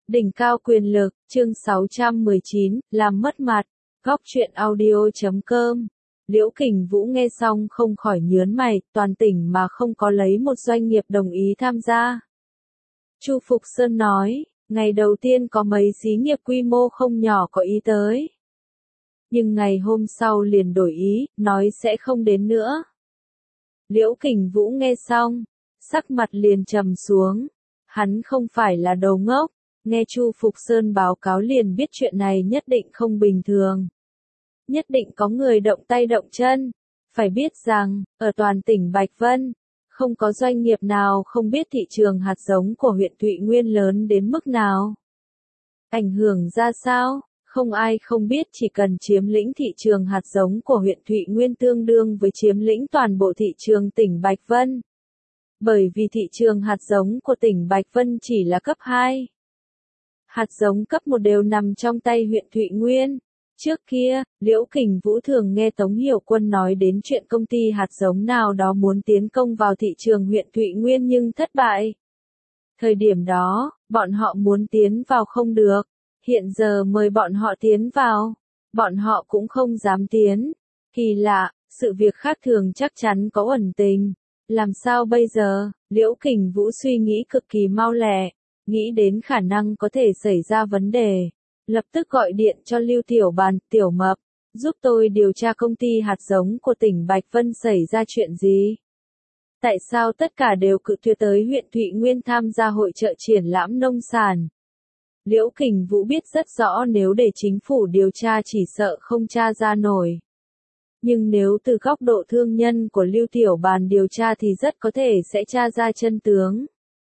Đỉnh cao quyền lực, chương 619, làm mất mặt. Góc truyện audio.com. Liễu Kình Vũ nghe xong không khỏi nhớn mày, toàn tỉnh mà không có lấy một doanh nghiệp đồng ý tham gia. Chu Phục Sơn nói, ngày đầu tiên có mấy xí nghiệp quy mô không nhỏ có ý tới. Nhưng ngày hôm sau liền đổi ý, nói sẽ không đến nữa. Liễu Kình Vũ nghe xong, sắc mặt liền trầm xuống. Hắn không phải là đồ ngốc, nghe Chu Phục Sơn báo cáo liền biết chuyện này nhất định không bình thường. Nhất định có người động tay động chân. Phải biết rằng, ở toàn tỉnh Bạch Vân, không có doanh nghiệp nào không biết thị trường hạt giống của huyện Thụy Nguyên lớn đến mức nào. Ảnh hưởng ra sao? Không ai không biết, chỉ cần chiếm lĩnh thị trường hạt giống của huyện Thụy Nguyên tương đương với chiếm lĩnh toàn bộ thị trường tỉnh Bạch Vân. Bởi vì thị trường hạt giống của tỉnh Bạch Vân chỉ là cấp 2. Hạt giống cấp 1 đều nằm trong tay huyện Thụy Nguyên. Trước kia, Liễu Kình Vũ thường nghe Tống Hiểu Quân nói đến chuyện công ty hạt giống nào đó muốn tiến công vào thị trường huyện Thụy Nguyên nhưng thất bại. Thời điểm đó, bọn họ muốn tiến vào không được. Hiện giờ mời bọn họ tiến vào, bọn họ cũng không dám tiến. Kỳ lạ, sự việc khác thường chắc chắn có ẩn tình. Làm sao bây giờ? Liễu Kình Vũ suy nghĩ cực kỳ mau lẹ, nghĩ đến khả năng có thể xảy ra vấn đề. Lập tức gọi điện cho Lưu Tiểu Bàn, Tiểu Mập, giúp tôi điều tra công ty hạt giống của tỉnh Bạch Vân xảy ra chuyện gì? Tại sao tất cả đều cự tuyệt tới huyện Thụy Nguyên tham gia hội chợ triển lãm nông sản? Liễu Kình Vũ biết rất rõ nếu để chính phủ điều tra chỉ sợ không tra ra nổi. Nhưng nếu từ góc độ thương nhân của Lưu Tiểu Bàn điều tra thì rất có thể sẽ tra ra chân tướng.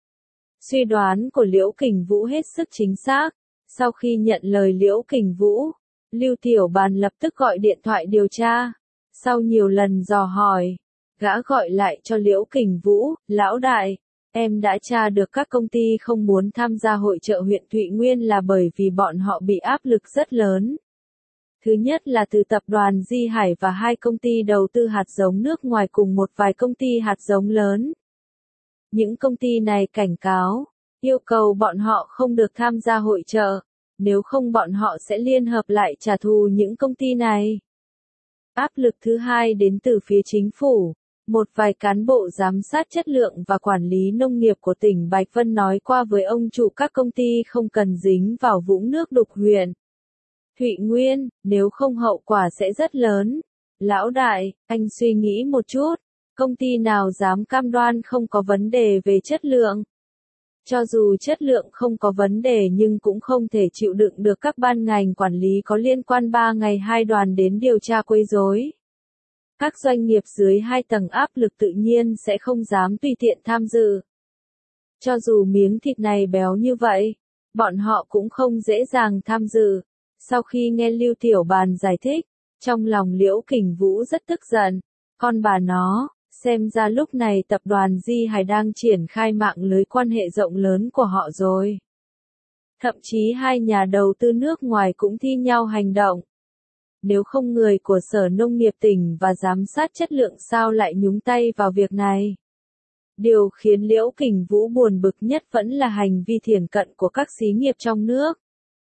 Suy đoán của Liễu Kình Vũ hết sức chính xác. Sau khi nhận lời Liễu Kình Vũ, Lưu Tiểu Bàn lập tức gọi điện thoại điều tra. Sau nhiều lần dò hỏi, gã gọi lại cho Liễu Kình Vũ, lão đại, em đã tra được các công ty không muốn tham gia hội chợ huyện Thụy Nguyên là bởi vì bọn họ bị áp lực rất lớn. Thứ nhất là từ tập đoàn Di Hải và 2 công ty đầu tư hạt giống nước ngoài cùng một vài công ty hạt giống lớn. Những công ty này cảnh cáo, yêu cầu bọn họ không được tham gia hội chợ, nếu không bọn họ sẽ liên hợp lại trả thù những công ty này. Áp lực thứ hai đến từ phía chính phủ. Một vài cán bộ giám sát chất lượng và quản lý nông nghiệp của tỉnh Bạch Vân nói qua với ông chủ các công ty không cần dính vào vũng nước đục huyện Thụy Nguyên, nếu không hậu quả sẽ rất lớn. Lão đại, anh suy nghĩ một chút, công ty nào dám cam đoan không có vấn đề về chất lượng? Cho dù chất lượng không có vấn đề nhưng cũng không thể chịu đựng được các ban ngành quản lý có liên quan 3 ngày 2 đoàn đến điều tra quấy rối. Các doanh nghiệp dưới 2 tầng áp lực tự nhiên sẽ không dám tùy tiện tham dự. Cho dù miếng thịt này béo như vậy, bọn họ cũng không dễ dàng tham dự. Sau khi nghe Lưu Tiểu Bàn giải thích, trong lòng Liễu Kình Vũ rất tức giận. Con bà nó, xem ra lúc này tập đoàn Di Hải đang triển khai mạng lưới quan hệ rộng lớn của họ rồi. Thậm chí 2 nhà đầu tư nước ngoài cũng thi nhau hành động. Nếu không người của Sở Nông nghiệp tỉnh và giám sát chất lượng sao lại nhúng tay vào việc này? Điều khiến Liễu Kình Vũ buồn bực nhất vẫn là hành vi thiển cận của các xí nghiệp trong nước.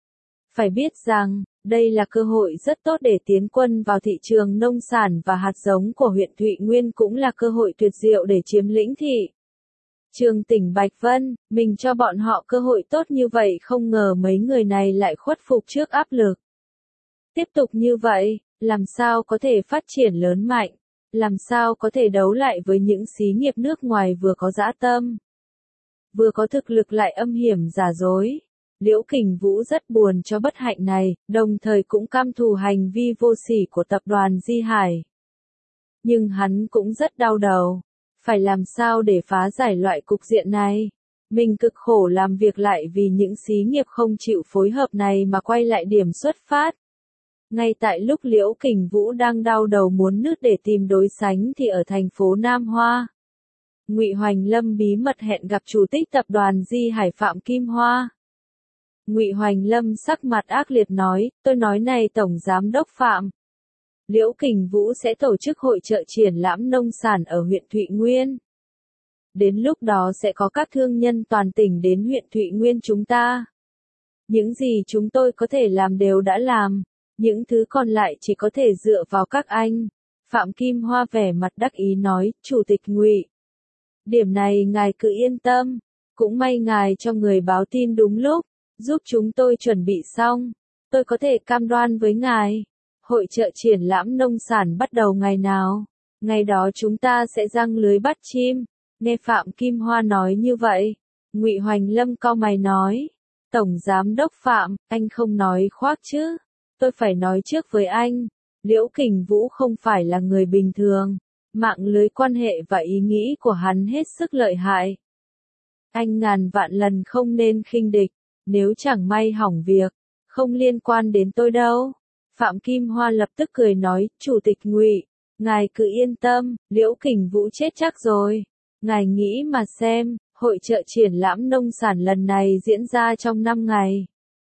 Phải biết rằng, đây là cơ hội rất tốt để tiến quân vào thị trường nông sản và hạt giống của huyện Thụy Nguyên, cũng là cơ hội tuyệt diệu để chiếm lĩnh thị trường tỉnh Bạch Vân. Mình cho bọn họ cơ hội tốt như vậy, không ngờ mấy người này lại khuất phục trước áp lực. Tiếp tục như vậy, làm sao có thể phát triển lớn mạnh? Làm sao có thể đấu lại với những xí nghiệp nước ngoài vừa có dã tâm, vừa có thực lực lại âm hiểm giả dối? Liễu Kình Vũ rất buồn cho bất hạnh này, đồng thời cũng căm thù hành vi vô sỉ của tập đoàn Di Hải. Nhưng hắn cũng rất đau đầu. Phải làm sao để phá giải loại cục diện này? Mình cực khổ làm việc lại vì những xí nghiệp không chịu phối hợp này mà quay lại điểm xuất phát. Ngay tại lúc Liễu Kình Vũ đang đau đầu muốn nứt để tìm đối sánh thì ở thành phố Nam Hoa, Ngụy Hoành Lâm bí mật hẹn gặp chủ tịch tập đoàn Di Hải Phạm Kim Hoa. Ngụy Hoành Lâm sắc mặt ác liệt nói, tôi nói này Tổng Giám đốc Phạm. Liễu Kình Vũ sẽ tổ chức hội chợ triển lãm nông sản ở huyện Thụy Nguyên. Đến lúc đó sẽ có các thương nhân toàn tỉnh đến huyện Thụy Nguyên chúng ta. Những gì chúng tôi có thể làm đều đã làm, những thứ còn lại chỉ có thể dựa vào các anh. Phạm Kim Hoa vẻ mặt đắc ý nói, Chủ tịch Ngụy. Điểm này ngài cứ yên tâm, cũng may ngài cho người báo tin đúng lúc, giúp chúng tôi chuẩn bị xong. Tôi có thể cam đoan với ngài, hội chợ triển lãm nông sản bắt đầu ngày nào, ngày đó chúng ta sẽ giăng lưới bắt chim. Nghe Phạm Kim Hoa nói như vậy, Ngụy Hoành Lâm cau mày nói, Tổng Giám đốc Phạm, anh không nói khoác chứ, tôi phải nói trước với anh, Liễu Kình Vũ không phải là người bình thường, mạng lưới quan hệ và ý nghĩ của hắn hết sức lợi hại. Anh ngàn vạn lần không nên khinh địch, nếu chẳng may hỏng việc, không liên quan đến tôi đâu. Phạm Kim Hoa lập tức cười nói, Chủ tịch Ngụy, ngài cứ yên tâm, Liễu Kình Vũ chết chắc rồi. Ngài nghĩ mà xem, hội chợ triển lãm nông sản lần này diễn ra trong 5 ngày.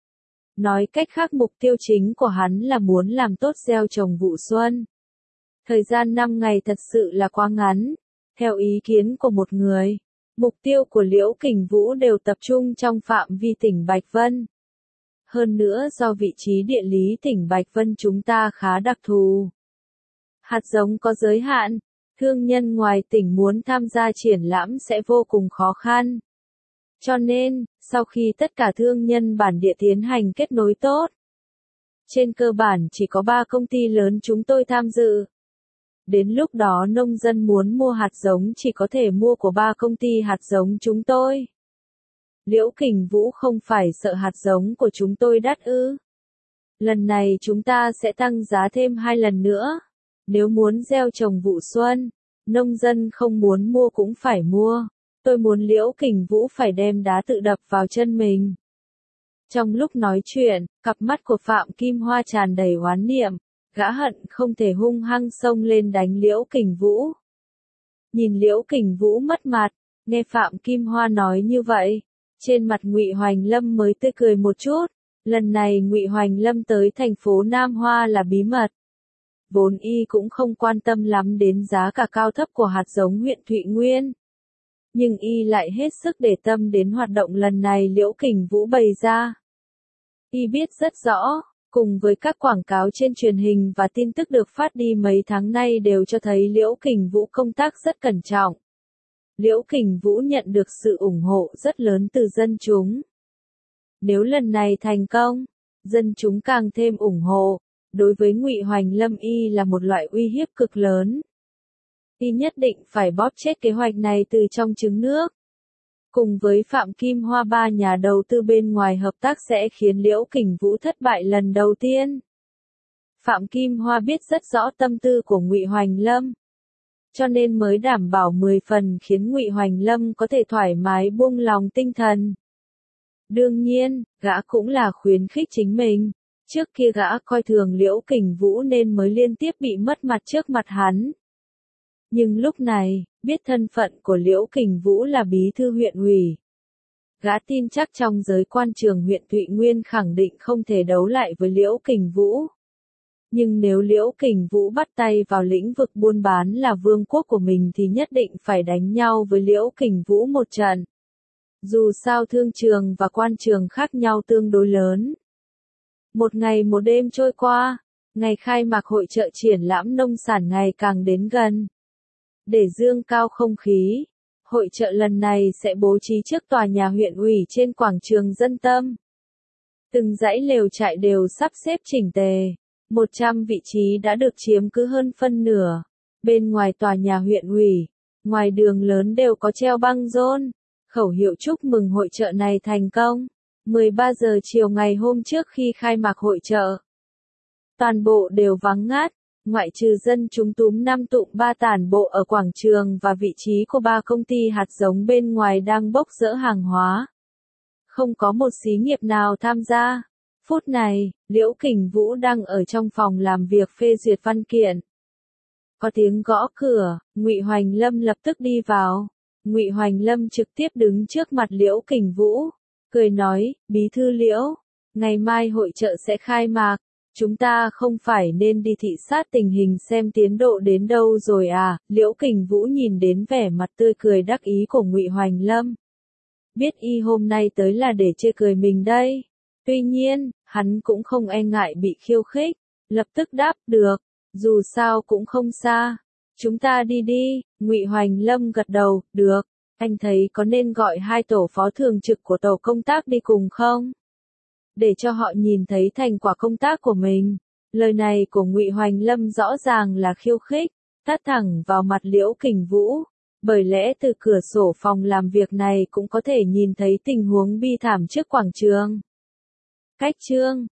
Nói cách khác mục tiêu chính của hắn là muốn làm tốt gieo trồng vụ xuân. Thời gian 5 ngày thật sự là quá ngắn. Theo ý kiến của một người, mục tiêu của Liễu Kình Vũ đều tập trung trong phạm vi tỉnh Bạch Vân. Hơn nữa do vị trí địa lý tỉnh Bạch Vân chúng ta khá đặc thù. Hạt giống có giới hạn, thương nhân ngoài tỉnh muốn tham gia triển lãm sẽ vô cùng khó khăn. Cho nên, sau khi tất cả thương nhân bản địa tiến hành kết nối tốt, trên cơ bản chỉ có 3 công ty lớn chúng tôi tham dự. Đến lúc đó nông dân muốn mua hạt giống chỉ có thể mua của 3 công ty hạt giống chúng tôi. Liễu Kình Vũ không phải sợ hạt giống của chúng tôi đắt ư? Lần này chúng ta sẽ tăng giá thêm 2 lần nữa. Nếu muốn gieo trồng vụ xuân, nông dân không muốn mua cũng phải mua. Tôi muốn Liễu Kình Vũ phải đem đá tự đập vào chân mình. Trong lúc nói chuyện, cặp mắt của Phạm Kim Hoa tràn đầy oán niệm, gã hận không thể hung hăng xông lên đánh Liễu Kình Vũ. Nhìn Liễu Kình Vũ mất mặt, nghe Phạm Kim Hoa nói như vậy, trên mặt Ngụy Hoành Lâm mới tươi cười một chút. Lần này Ngụy Hoành Lâm tới thành phố Nam Hoa là bí mật. Vốn y cũng không quan tâm lắm đến giá cả cao thấp của hạt giống huyện Thụy Nguyên. Nhưng y lại hết sức để tâm đến hoạt động lần này Liễu Kình Vũ bày ra. Y biết rất rõ, cùng với các quảng cáo trên truyền hình và tin tức được phát đi mấy tháng nay đều cho thấy Liễu Kình Vũ công tác rất cẩn trọng. Liễu Kình Vũ nhận được sự ủng hộ rất lớn từ dân chúng. Nếu lần này thành công, dân chúng càng thêm ủng hộ, đối với Ngụy Hoành Lâm y là một loại uy hiếp cực lớn. Y nhất định phải bóp chết kế hoạch này từ trong trứng nước. Cùng với Phạm Kim Hoa 3 nhà đầu tư bên ngoài hợp tác sẽ khiến Liễu Kình Vũ thất bại lần đầu tiên. Phạm Kim Hoa biết rất rõ tâm tư của Ngụy Hoành Lâm, cho nên mới đảm bảo 10 phần khiến Ngụy Hoành Lâm có thể thoải mái buông lòng tinh thần. Đương nhiên, gã cũng là khuyến khích chính mình. Trước kia gã coi thường Liễu Kình Vũ nên mới liên tiếp bị mất mặt trước mặt hắn. Nhưng lúc này, biết thân phận của Liễu Kình Vũ là bí thư huyện ủy. Gã tin chắc trong giới quan trường huyện Thụy Nguyên khẳng định không thể đấu lại với Liễu Kình Vũ. Nhưng nếu Liễu Kình Vũ bắt tay vào lĩnh vực buôn bán là vương quốc của mình thì nhất định phải đánh nhau với Liễu Kình Vũ một trận. Dù sao thương trường và quan trường khác nhau tương đối lớn. Một ngày một đêm trôi qua, ngày khai mạc hội chợ triển lãm nông sản ngày càng đến gần. Để dương cao không khí, hội chợ lần này sẽ bố trí trước tòa nhà huyện ủy trên quảng trường Dân Tâm. Từng dãy lều trại đều sắp xếp chỉnh tề, 100 vị trí đã được chiếm cứ hơn phân nửa. Bên ngoài tòa nhà huyện ủy, ngoài đường lớn đều có treo băng rôn, khẩu hiệu chúc mừng hội chợ này thành công. 13 giờ chiều ngày hôm trước khi khai mạc hội chợ, toàn bộ đều vắng ngắt, ngoại trừ dân chúng túm năm tụm ba tản bộ ở quảng trường và vị trí của 3 công ty hạt giống bên ngoài đang bốc dỡ hàng hóa. Không có một xí nghiệp nào tham gia. Phút này, Liễu Kình Vũ đang ở trong phòng làm việc phê duyệt văn kiện. Có tiếng gõ cửa, Ngụy Hoành Lâm lập tức đi vào. Ngụy Hoành Lâm trực tiếp đứng trước mặt Liễu Kình Vũ, cười nói, bí thư Liễu, ngày mai hội chợ sẽ khai mạc, chúng ta không phải nên đi thị sát tình hình xem tiến độ đến đâu rồi à? Liễu Kình Vũ nhìn đến vẻ mặt tươi cười đắc ý của Ngụy Hoành Lâm. Biết y hôm nay tới là để chê cười mình đây. Tuy nhiên, hắn cũng không e ngại bị khiêu khích, lập tức đáp được, dù sao cũng không xa. Chúng ta đi đi, Ngụy Hoành Lâm gật đầu, được, anh thấy có nên gọi 2 tổ phó thường trực của tổ công tác đi cùng không? Để cho họ nhìn thấy thành quả công tác của mình. Lời này của Ngụy Hoành Lâm rõ ràng là khiêu khích, tát thẳng vào mặt Liễu Kình Vũ. Bởi lẽ từ cửa sổ phòng làm việc này cũng có thể nhìn thấy tình huống bi thảm trước quảng trường. Cách chương